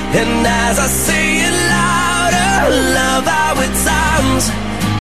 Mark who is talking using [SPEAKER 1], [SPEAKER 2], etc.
[SPEAKER 1] And as I say it louder, love how it sounds.